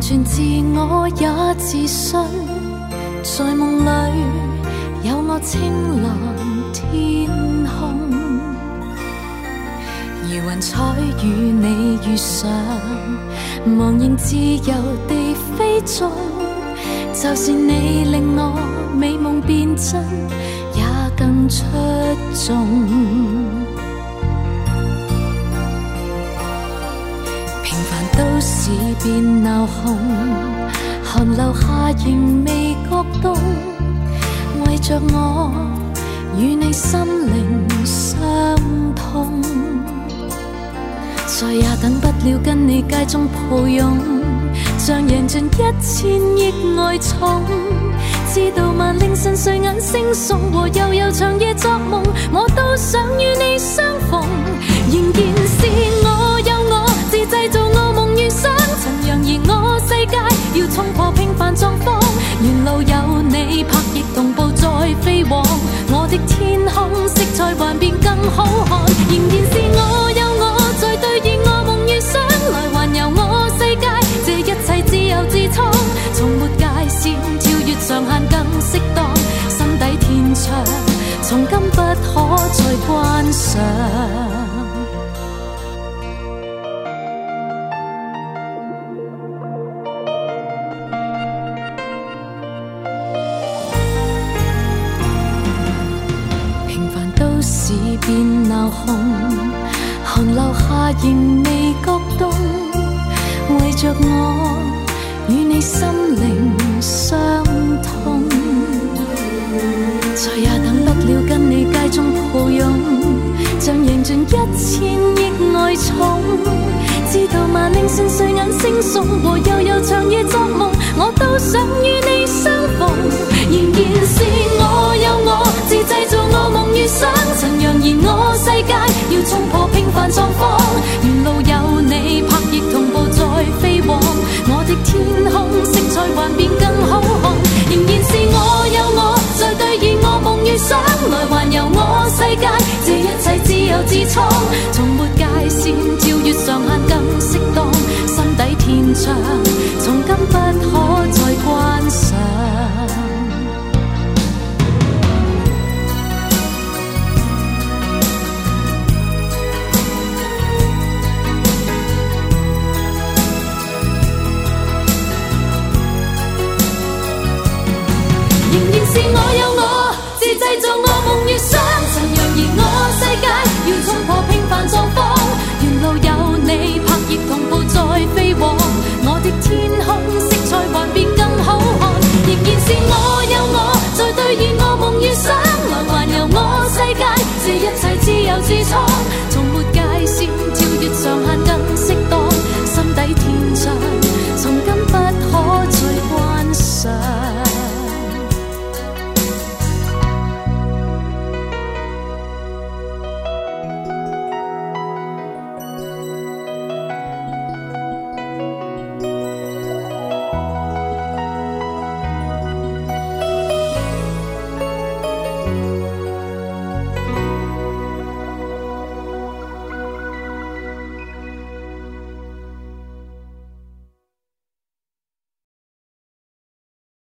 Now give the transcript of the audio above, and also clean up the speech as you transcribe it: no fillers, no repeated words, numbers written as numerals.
全自我也自信，在梦里有我青蓝天空，如云彩与你遇上，茫然自由地飞纵，就是你令我美梦变真，也更出众。平凡都市变闹哄，寒流下仍未觉冻，为着我与你心灵相通，再也等不了跟你街中抱拥，像贏盡1000億愛寵，知道萬令晨睡眼惺忪和悠長夜作夢，我都想與你相逢。仍然是我有我，自製造我夢與想，曾揚言我世界要衝破平凡狀況，沿路有你拍翼同步再飛往，我的天空色彩幻變更好看。仍然是我有我，在兌現我夢與想，來環遊我世界，這一切自由自創，從沒界線，跳越上限更適當，心底天窗，從今不可再關上。變鬧哄，寒流下仍未覺凍，為着我與你心靈相通，再也等不了跟你街中抱擁，像贏盡1000億愛寵，知道萬令晨睡眼惺忪和悠長夜作夢，我都想與你相逢。仍然是我有我，自製造我夢與想，曾揚言我世界要衝破平凡狀況，沿路有你拍翼同步再飛往，我的天空色彩幻變更好看。仍然是我有我，在兌現我夢與想，來環遊我世界，這一切自由自創，從沒界線，跳越上限更適當，心底天窗，從今不可再關上。仍然是我有我，自製造我夢與想，